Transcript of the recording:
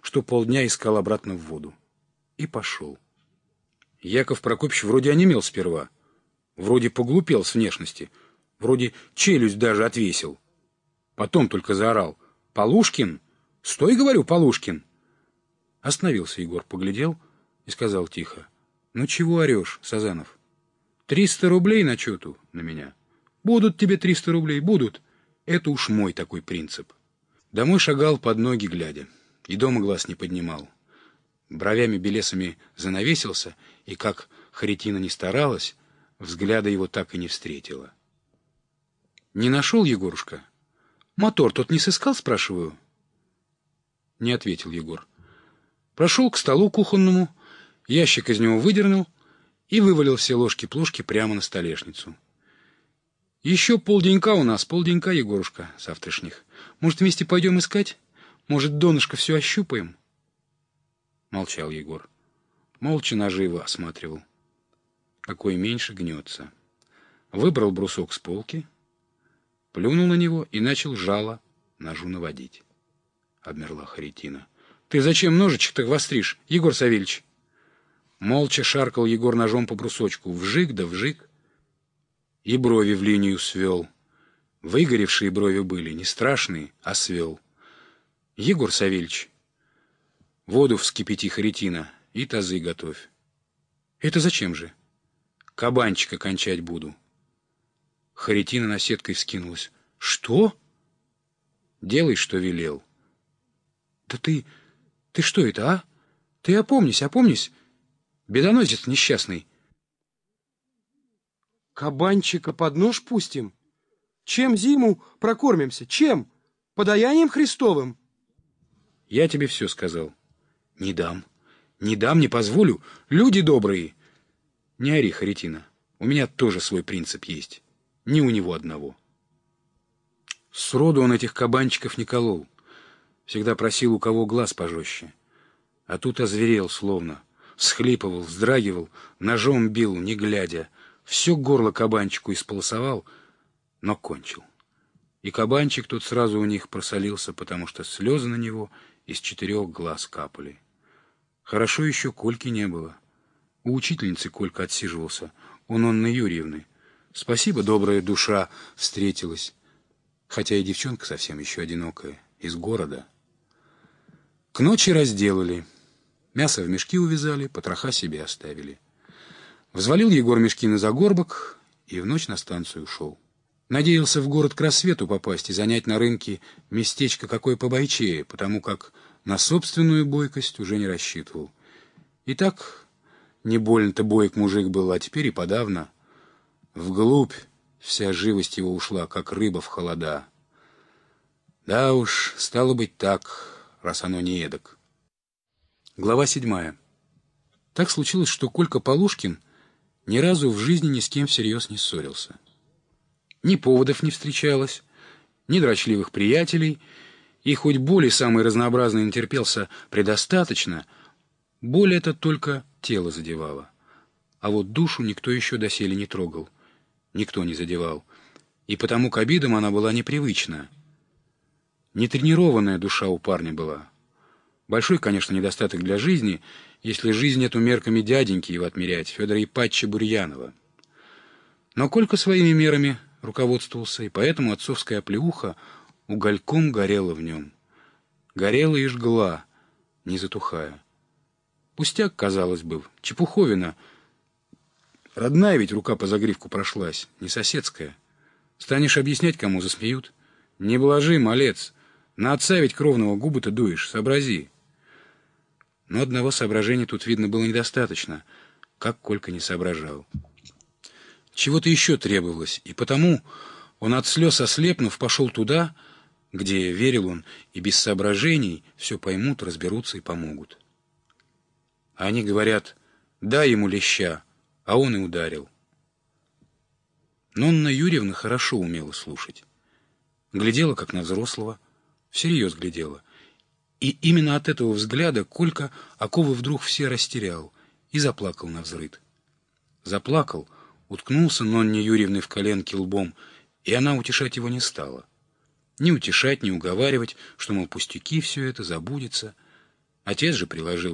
что полдня искал обратно в воду. И пошел. Яков Прокопьевич вроде онемел сперва, вроде поглупел с внешности, вроде челюсть даже отвесил. Потом только заорал: «Полушкин! Стой, говорю, Полушкин!» Остановился Егор, поглядел и сказал тихо: «Ну чего орешь, Сазанов? 300 рублей начету на меня. Будут тебе 300 рублей, будут. Это уж мой такой принцип». Домой шагал под ноги глядя, и дома глаз не поднимал. Бровями белесами занавесился, и, как Харитина не старалась, взгляда его так и не встретила. «Не нашел, Егорушка? Мотор тот не сыскал, спрашиваю?» Не ответил Егор. Прошел к столу кухонному, ящик из него выдернул и вывалил все ложки-плошки прямо на столешницу. «Еще полденька у нас, полденька, Егорушка, завтрашних. Может, вместе пойдем искать? Может, донышко все ощупаем?» Молчал Егор. Молча наживо осматривал. Какой меньше гнется. Выбрал брусок с полки, плюнул на него и начал жало ножу наводить. Обмерла Харитина. «Ты зачем ножичек-то востришь, Егор Савельич?» Молча шаркал Егор ножом по брусочку. Вжик да вжик. И брови в линию свел. Выгоревшие брови были, не страшные, а свел. «Егор Савельич, воду вскипяти, Харитина, и тазы готовь». «Это зачем же?» «Кабанчика кончать буду». Харитина наседкой вскинулась. «Что?» «Делай, что велел». «Да ты что это, а? Ты опомнись, опомнись. Бедоносец несчастный». «Кабанчика под нож пустим? Чем зиму прокормимся? Чем? Подаянием Христовым?» «Я тебе все сказал. Не дам, не позволю. Люди добрые». «Не ори, Харитина, у меня тоже свой принцип есть. Не у него одного». Сроду он этих кабанчиков не колол. Всегда просил, у кого глаз пожестче. А тут озверел словно. Всхлипывал, вздрагивал, ножом бил, не глядя. Все горло кабанчику исполосовал, но кончил. И кабанчик тут сразу у них просолился, потому что слезы на него из 4 глаз капали. Хорошо еще Кольки не было. У учительницы Колька отсиживался, у Нонны Юрьевны. Спасибо, добрая душа встретилась. Хотя и девчонка совсем еще одинокая, из города. К ночи разделали. Мясо в мешки увязали, потроха себе оставили. Взвалил Егор мешки на загорбок и в ночь на станцию ушел. Надеялся в город к рассвету попасть и занять на рынке местечко какое побойчее, потому как на собственную бойкость уже не рассчитывал. И так не больно-то бойк мужик был, а теперь и подавно. Вглубь вся живость его ушла, как рыба в холода. Да уж, стало быть так, раз оно не эдак. Глава 7. Так случилось, что Колька Полушкин ни разу в жизни ни с кем всерьез не ссорился. Ни поводов не встречалось, ни дрочливых приятелей, и хоть боли самой разнообразной натерпелся предостаточно, боль эта только тело задевала. А вот душу никто еще доселе не трогал, никто не задевал, и потому к обидам она была непривычна. Нетренированная душа у парня была. Большой, конечно, недостаток для жизни, если жизнь эту мерками дяденьки его отмерять, Федора Ипатча Бурьянова. Но Колька своими мерами руководствовался, и поэтому отцовская оплеуха угольком горела в нем. Горела и жгла, не затухая. Пустяк, казалось бы, чепуховина. Родная ведь рука по загривку прошлась, не соседская. Станешь объяснять, кому засмеют. Не блажи, малец, на отца ведь кровного губы-то дуешь, сообрази. Но одного соображения тут, видно, было недостаточно, как Колька не соображал. Чего-то еще требовалось, и потому он от слез ослепнув пошел туда, где, верил он, и без соображений все поймут, разберутся и помогут. А они говорят: дай ему леща, а он и ударил. Нонна Юрьевна хорошо умела слушать. Глядела, как на взрослого, всерьез глядела. И именно от этого взгляда Колька оковы вдруг все растерял и заплакал навзрыд. Заплакал, уткнулся Нонне Юрьевне в коленки лбом, и она утешать его не стала. Ни утешать, ни уговаривать, что, мол, пустяки все это, забудется. Отец же приложил.